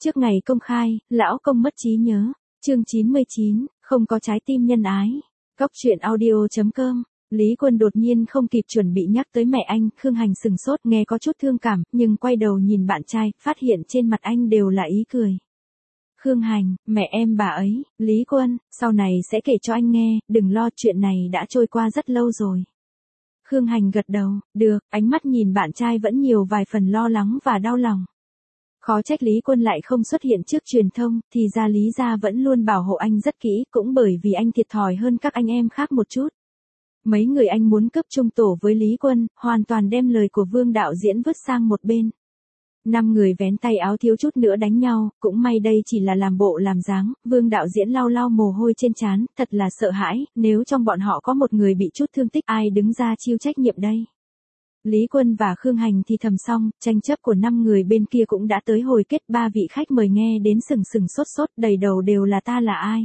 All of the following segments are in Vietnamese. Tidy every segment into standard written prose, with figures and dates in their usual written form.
Trước ngày công khai, lão công mất trí nhớ. Chương 99, không có trái tim nhân ái. Cóc truyện audio.com. Lý Quân đột nhiên không kịp chuẩn bị nhắc tới mẹ anh, Khương Hành sừng sốt nghe có chút thương cảm, nhưng quay đầu nhìn bạn trai, phát hiện trên mặt anh đều là ý cười. Khương Hành, mẹ em bà ấy, Lý Quân, sau này sẽ kể cho anh nghe, đừng lo, chuyện này đã trôi qua rất lâu rồi. Khương Hành gật đầu, được, ánh mắt nhìn bạn trai vẫn nhiều vài phần lo lắng và đau lòng. Khó trách Lý Quân lại không xuất hiện trước truyền thông, thì ra Lý gia vẫn luôn bảo hộ anh rất kỹ, cũng bởi vì anh thiệt thòi hơn các anh em khác một chút. Mấy người anh muốn cướp chung tổ với Lý Quân, hoàn toàn đem lời của Vương đạo diễn vứt sang một bên. 5 người vén tay áo thiếu chút nữa đánh nhau, cũng may đây chỉ là làm bộ làm dáng, Vương đạo diễn lau lau mồ hôi trên trán, thật là sợ hãi, nếu trong bọn họ có một người bị chút thương tích ai đứng ra chịu trách nhiệm đây. Lý Quân và Khương Hành thì thầm xong, tranh chấp của 5 người bên kia cũng đã tới hồi kết, 3 vị khách mời nghe đến sừng sừng sốt sốt, đầy đầu đều là ta là ai?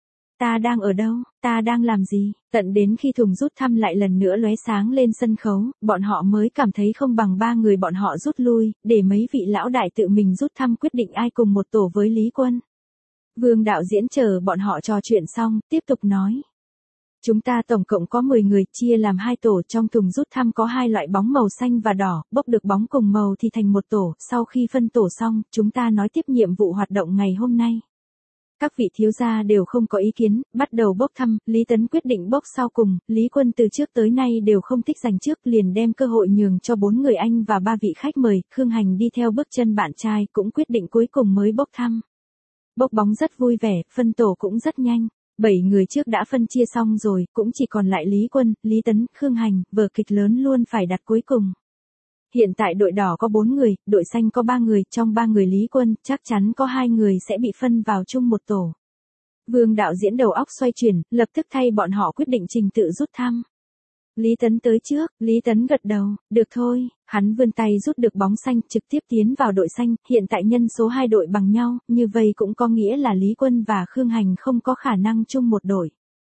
Ta đang ở đâu? Ta đang làm gì? Tận đến khi thùng rút thăm lại lần nữa lóe sáng lên sân khấu, bọn họ mới cảm thấy không bằng 3 người bọn họ rút lui, để mấy vị lão đại tự mình rút thăm quyết định ai cùng một tổ với Lý Quân. Vương đạo diễn chờ bọn họ trò chuyện xong, tiếp tục nói. Chúng ta tổng cộng có 10 người, chia làm 2 tổ, trong thùng rút thăm có 2 loại bóng màu xanh và đỏ, bốc được bóng cùng màu thì thành một tổ, sau khi phân tổ xong, chúng ta nói tiếp nhiệm vụ hoạt động ngày hôm nay. Các vị thiếu gia đều không có ý kiến, bắt đầu bốc thăm, Lý Tấn quyết định bốc sau cùng, Lý Quân từ trước tới nay đều không thích giành trước, liền đem cơ hội nhường cho 4 người anh và 3 vị khách mời, Khương Hành đi theo bước chân bạn trai, cũng quyết định cuối cùng mới bốc thăm. Bốc bóng rất vui vẻ, phân tổ cũng rất nhanh. 7 người trước đã phân chia xong rồi, cũng chỉ còn lại Lý Quân, Lý Tấn, Khương Hành, vở kịch lớn luôn phải đặt cuối cùng. Hiện tại đội đỏ có 4 người, đội xanh có 3 người, trong 3 người Lý Quân, chắc chắn có 2 người sẽ bị phân vào chung một tổ. Vương đạo diễn đầu óc xoay chuyển, lập tức thay bọn họ quyết định trình tự rút thăm. Lý Tấn tới trước, Lý Tấn gật đầu, được thôi, hắn vươn tay rút được bóng xanh, trực tiếp tiến vào đội xanh, hiện tại nhân số 2 đội bằng nhau, như vậy cũng có nghĩa là Lý Quân và Khương Hành không có khả năng chung một đội.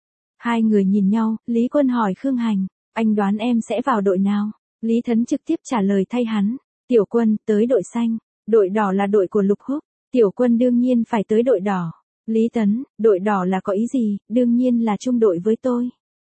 2 người nhìn nhau, Lý Quân hỏi Khương Hành, anh đoán em sẽ vào đội nào? Lý Tấn trực tiếp trả lời thay hắn, Tiểu Quân, tới đội xanh, đội đỏ là đội của Lục Húc, Tiểu Quân đương nhiên phải tới đội đỏ. Lý Tấn, đội đỏ là có ý gì, đương nhiên là chung đội với tôi.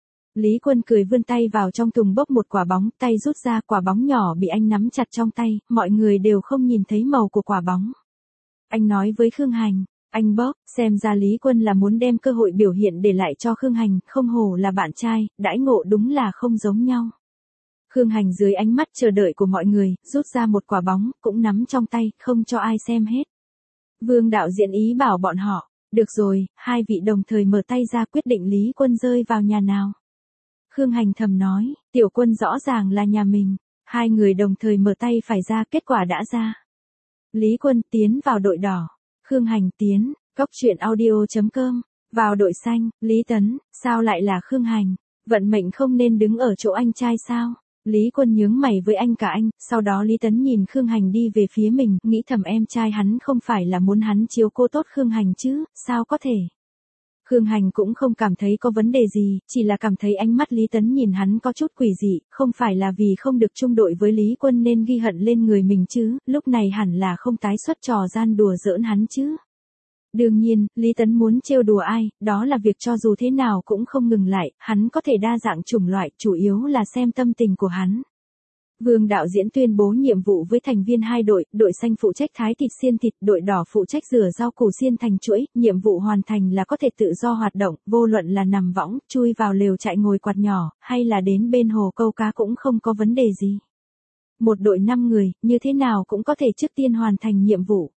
Lý Quân cười vươn tay vào trong thùng bốc một quả bóng, tay rút ra quả bóng nhỏ bị anh nắm chặt trong tay, mọi người đều không nhìn thấy màu của quả bóng. Anh nói với Khương Hành, anh bốc, xem ra Lý Quân là muốn đem cơ hội biểu hiện để lại cho Khương Hành, không hổ là bạn trai, đãi ngộ đúng là không giống nhau. Khương Hành dưới ánh mắt chờ đợi của mọi người, rút ra một quả bóng, cũng nắm trong tay, không cho ai xem hết. Vương đạo diễn ý bảo bọn họ, được rồi, 2 vị đồng thời mở tay ra quyết định Lý Quân rơi vào nhà nào. Khương Hành thầm nói, Tiểu Quân rõ ràng là nhà mình, 2 người đồng thời mở tay phải ra, kết quả đã ra. Lý Quân tiến vào đội đỏ, Khương Hành tiến, cóc truyện audio.com, vào đội xanh, Lý Tấn, sao lại là Khương Hành, vận mệnh không nên đứng ở chỗ anh trai sao? Lý Quân nhướng mày với anh cả anh, sau đó Lý Tấn nhìn Khương Hành đi về phía mình, nghĩ thầm em trai hắn không phải là muốn hắn chiếu cố tốt Khương Hành chứ, sao có thể. Khương Hành cũng không cảm thấy có vấn đề gì, chỉ là cảm thấy ánh mắt Lý Tấn nhìn hắn có chút quỷ dị, không phải là vì không được chung đội với Lý Quân nên ghi hận lên người mình chứ, lúc này hẳn là không tái xuất trò gian đùa giỡn hắn chứ. Đương nhiên, Lý Tấn muốn trêu đùa ai, đó là việc cho dù thế nào cũng không ngừng lại, hắn có thể đa dạng chủng loại, chủ yếu là xem tâm tình của hắn. Vương đạo diễn tuyên bố nhiệm vụ với thành viên 2 đội, đội xanh phụ trách thái thịt xiên thịt, đội đỏ phụ trách rửa rau củ xiên thành chuỗi, nhiệm vụ hoàn thành là có thể tự do hoạt động, vô luận là nằm võng, chui vào lều trại ngồi quạt nhỏ, hay là đến bên hồ câu cá cũng không có vấn đề gì. Một đội 5 người, như thế nào cũng có thể trước tiên hoàn thành nhiệm vụ.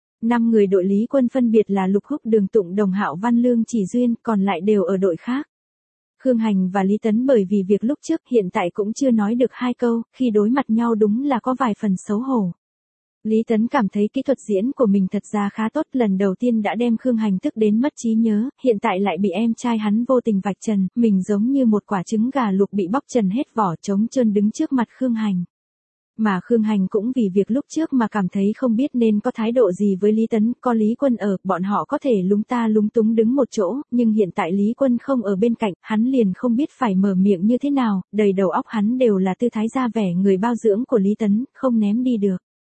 5 người đội Lý Quân phân biệt là Lục Húc, Đường Tụng, Đồng Hạo, Văn Lương, Chỉ Duyên, còn lại đều ở đội khác. Khương Hành và Lý Tấn bởi vì việc lúc trước hiện tại cũng chưa nói được 2 câu, khi đối mặt nhau đúng là có vài phần xấu hổ. Lý Tấn cảm thấy kỹ thuật diễn của mình thật ra khá tốt, lần đầu tiên đã đem Khương Hành tức đến mất trí nhớ, hiện tại lại bị em trai hắn vô tình vạch trần, mình giống như một quả trứng gà luộc bị bóc trần hết vỏ, trống trơn đứng trước mặt Khương Hành. Mà Khương Hành cũng vì việc lúc trước mà cảm thấy không biết nên có thái độ gì với Lý Tấn, có Lý Quân ở, bọn họ có thể lúng ta lúng túng đứng một chỗ, nhưng hiện tại Lý Quân không ở bên cạnh, hắn liền không biết phải mở miệng như thế nào, đầy đầu óc hắn đều là tư thái ra vẻ người bao dưỡng của Lý Tấn, không ném đi được.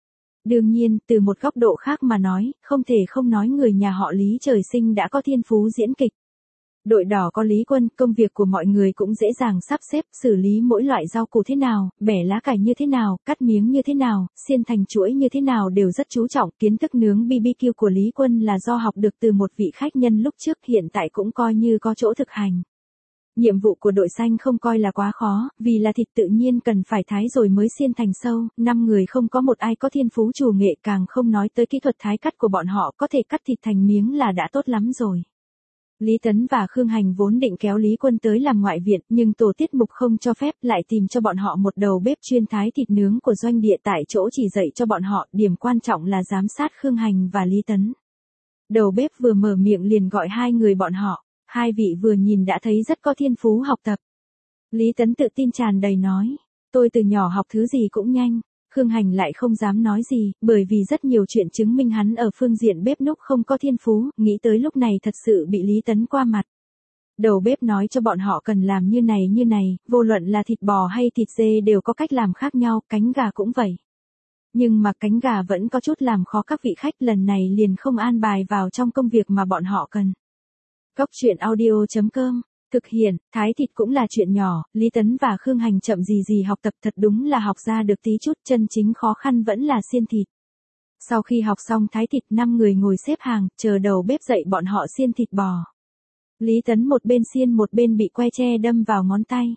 Đương nhiên, từ một góc độ khác mà nói, không thể không nói người nhà họ Lý trời sinh đã có thiên phú diễn kịch. Đội đỏ có Lý Quân, công việc của mọi người cũng dễ dàng sắp xếp, xử lý mỗi loại rau củ thế nào, bẻ lá cải như thế nào, cắt miếng như thế nào, xiên thành chuỗi như thế nào đều rất chú trọng. Kiến thức nướng BBQ của Lý Quân là do học được từ một vị khách nhân lúc trước, hiện tại cũng coi như có chỗ thực hành. Nhiệm vụ của đội xanh không coi là quá khó, vì là thịt tự nhiên cần phải thái rồi mới xiên thành sâu, 5 người không có một ai có thiên phú chủ nghệ, càng không nói tới kỹ thuật thái cắt của bọn họ, có thể cắt thịt thành miếng là đã tốt lắm rồi. Lý Tấn và Khương Hành vốn định kéo Lý Quân tới làm ngoại viện, nhưng tổ tiết mục không cho phép, lại tìm cho bọn họ một đầu bếp chuyên thái thịt nướng của doanh địa tại chỗ chỉ dạy cho bọn họ, điểm quan trọng là giám sát Khương Hành và Lý Tấn. Đầu bếp vừa mở miệng liền gọi hai người bọn họ, hai vị vừa nhìn đã thấy rất có thiên phú học tập. Lý Tấn tự tin tràn đầy nói, tôi từ nhỏ học thứ gì cũng nhanh. Khương Hành lại không dám nói gì, bởi vì rất nhiều chuyện chứng minh hắn ở phương diện bếp núc không có thiên phú, nghĩ tới lúc này thật sự bị Lý Tấn qua mặt. Đầu bếp nói cho bọn họ cần làm như này, vô luận là thịt bò hay thịt dê đều có cách làm khác nhau, cánh gà cũng vậy. Nhưng mà cánh gà vẫn có chút làm khó các vị khách, lần này liền không an bài vào trong công việc mà bọn họ cần. Góc truyện audio.com Thực hiện, thái thịt cũng là chuyện nhỏ, Lý Tấn và Khương Hành chậm gì học tập, thật đúng là học ra được tí chút, chân chính khó khăn vẫn là xiên thịt. Sau khi học xong thái thịt, 5 người ngồi xếp hàng, chờ đầu bếp dạy bọn họ xiên thịt bò. Lý Tấn một bên xiên một bên bị que tre đâm vào ngón tay.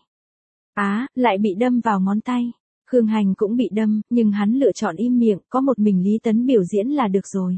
Lại bị đâm vào ngón tay. Khương Hành cũng bị đâm, nhưng hắn lựa chọn im miệng, có một mình Lý Tấn biểu diễn là được rồi.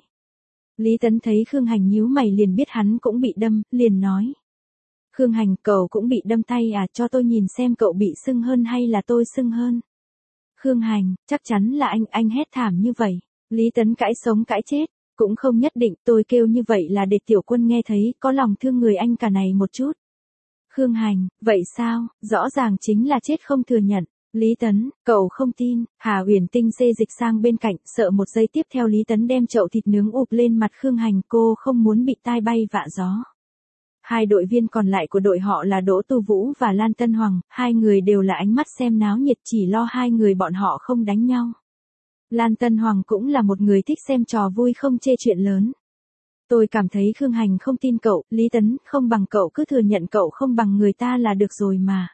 Lý Tấn thấy Khương Hành nhíu mày liền biết hắn cũng bị đâm, liền nói. Khương Hành, cậu cũng bị đâm tay à, cho tôi nhìn xem cậu bị sưng hơn hay là tôi sưng hơn. Khương Hành, chắc chắn là anh hét thảm như vậy. Lý Tấn cãi sống cãi chết, cũng không nhất định, tôi kêu như vậy là để tiểu quân nghe thấy, có lòng thương người anh cả này một chút. Khương Hành, vậy sao, rõ ràng chính là chết không thừa nhận. Lý Tấn, cậu không tin. Hà Uyển Tinh xê dịch sang bên cạnh, sợ một giây tiếp theo Lý Tấn đem chậu thịt nướng ụp lên mặt Khương Hành, cô không muốn bị tai bay vạ gió. Hai đội viên còn lại của đội họ là Đỗ Tu Vũ và Lan Tân Hoàng, hai người đều là ánh mắt xem náo nhiệt, chỉ lo hai người bọn họ không đánh nhau. Lan Tân Hoàng cũng là một người thích xem trò vui không chê chuyện lớn. Tôi cảm thấy Khương Hành không tin cậu, Lý Tấn, không bằng cậu cứ thừa nhận cậu không bằng người ta là được rồi mà.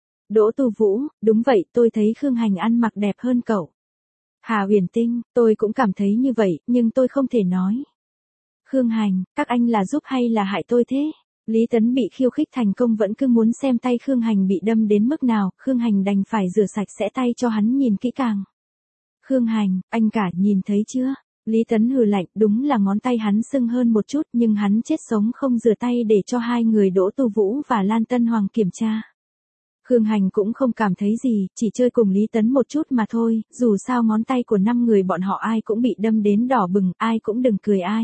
Đỗ Tu Vũ, đúng vậy, tôi thấy Khương Hành ăn mặc đẹp hơn cậu. Hà Uyển Tinh, tôi cũng cảm thấy như vậy, nhưng tôi không thể nói. Khương Hành, các anh là giúp hay là hại tôi thế? Lý Tấn bị khiêu khích thành công vẫn cứ muốn xem tay Khương Hành bị đâm đến mức nào, Khương Hành đành phải rửa sạch sẽ tay cho hắn nhìn kỹ càng. Khương Hành, anh cả nhìn thấy chưa? Lý Tấn hừ lạnh, đúng là ngón tay hắn sưng hơn một chút nhưng hắn chết sống không rửa tay để cho hai người Đỗ Tu Vũ và Lan Tân Hoàng kiểm tra. Khương Hành cũng không cảm thấy gì, chỉ chơi cùng Lý Tấn một chút mà thôi, dù sao ngón tay của 5 người bọn họ ai cũng bị đâm đến đỏ bừng, ai cũng đừng cười ai.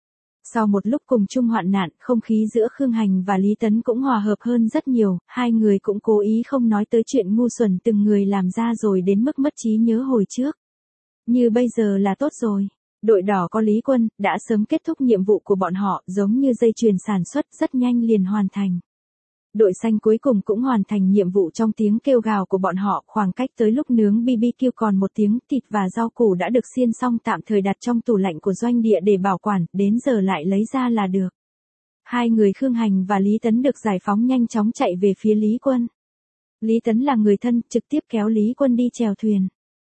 Sau một lúc cùng chung hoạn nạn, không khí giữa Khương Hành và Lý Tấn cũng hòa hợp hơn rất nhiều, hai người cũng cố ý không nói tới chuyện ngu xuẩn từng người làm ra rồi đến mức mất trí nhớ hồi trước. Như bây giờ là tốt rồi. Đội đỏ có Lý Quân, đã sớm kết thúc nhiệm vụ của bọn họ, giống như dây chuyền sản xuất, rất nhanh liền hoàn thành. Đội xanh cuối cùng cũng hoàn thành nhiệm vụ trong tiếng kêu gào của bọn họ, khoảng cách tới lúc nướng BBQ còn một tiếng, thịt và rau củ đã được xiên xong tạm thời đặt trong tủ lạnh của doanh địa để bảo quản, đến giờ lại lấy ra là được. Hai người Khương Hành và Lý Tấn được giải phóng nhanh chóng chạy về phía Lý Quân. Lý Tấn là người thân, trực tiếp kéo Lý Quân đi chèo thuyền.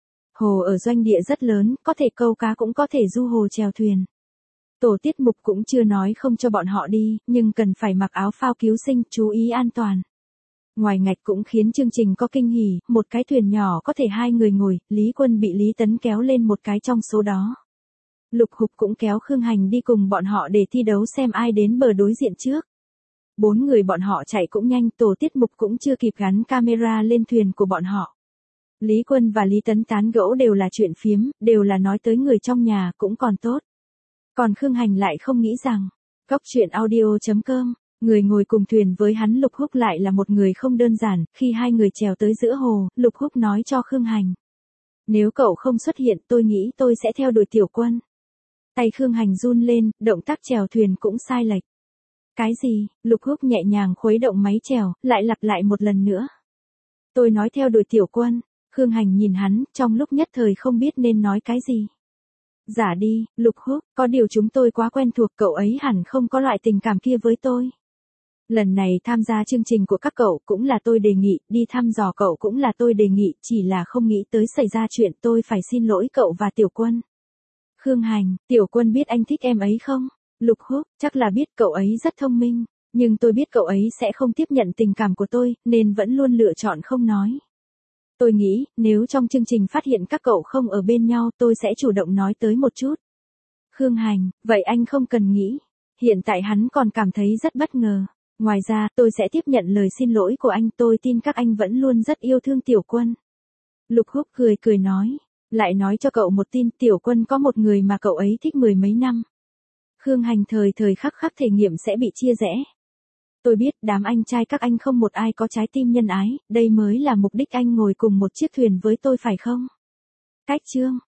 Hồ ở doanh địa rất lớn, có thể câu cá cũng có thể du hồ chèo thuyền. Tổ tiết mục cũng chưa nói không cho bọn họ đi, nhưng cần phải mặc áo phao cứu sinh, chú ý an toàn. Ngoài ngạch cũng khiến chương trình có kinh hỉ, một cái thuyền nhỏ có thể 2 người ngồi, Lý Quân bị Lý Tấn kéo lên một cái trong số đó. Lục Hục cũng kéo Khương Hành đi cùng bọn họ để thi đấu xem ai đến bờ đối diện trước. 4 người bọn họ chạy cũng nhanh, tổ tiết mục cũng chưa kịp gắn camera lên thuyền của bọn họ. Lý Quân và Lý Tấn tán gẫu đều là chuyện phiếm, đều là nói tới người trong nhà, cũng còn tốt. Còn Khương Hành lại không nghĩ rằng, góc truyện audio.com, người ngồi cùng thuyền với hắn Lục Húc lại là một người không đơn giản, khi hai người trèo tới giữa hồ, Lục Húc nói cho Khương Hành. Nếu cậu không xuất hiện tôi nghĩ tôi sẽ theo đuổi Tiểu Quân. Tay Khương Hành run lên, động tác chèo thuyền cũng sai lệch. Cái gì? Lục Húc nhẹ nhàng khuấy động máy chèo, lại lặp lại một lần nữa. Tôi nói theo đuổi Tiểu Quân. Khương Hành nhìn hắn, trong lúc nhất thời không biết nên nói cái gì. Giả đi, Lục Húc, có điều chúng tôi quá quen thuộc, cậu ấy hẳn không có loại tình cảm kia với tôi. Lần này tham gia chương trình của các cậu cũng là tôi đề nghị, đi thăm dò cậu cũng là tôi đề nghị, chỉ là không nghĩ tới xảy ra chuyện, tôi phải xin lỗi cậu và Tiểu Quân. Khương Hành, Tiểu Quân biết anh thích em ấy không? Lục Húc, chắc là biết, cậu ấy rất thông minh, nhưng tôi biết cậu ấy sẽ không tiếp nhận tình cảm của tôi, nên vẫn luôn lựa chọn không nói. Tôi nghĩ, nếu trong chương trình phát hiện các cậu không ở bên nhau, tôi sẽ chủ động nói tới một chút. Khương Hành, vậy anh không cần nghĩ. Hiện tại hắn còn cảm thấy rất bất ngờ. Ngoài ra, tôi sẽ tiếp nhận lời xin lỗi của anh, tôi tin các anh vẫn luôn rất yêu thương Tiểu Quân. Lục Húc cười cười nói, lại nói cho cậu một tin, Tiểu Quân có một người mà cậu ấy thích mười mấy năm. Khương Hành thời thời khắc khắc thể nghiệm sẽ bị chia rẽ. Tôi biết đám anh trai các anh không một ai có trái tim nhân ái, đây mới là mục đích anh ngồi cùng một chiếc thuyền với tôi phải không? Cách chương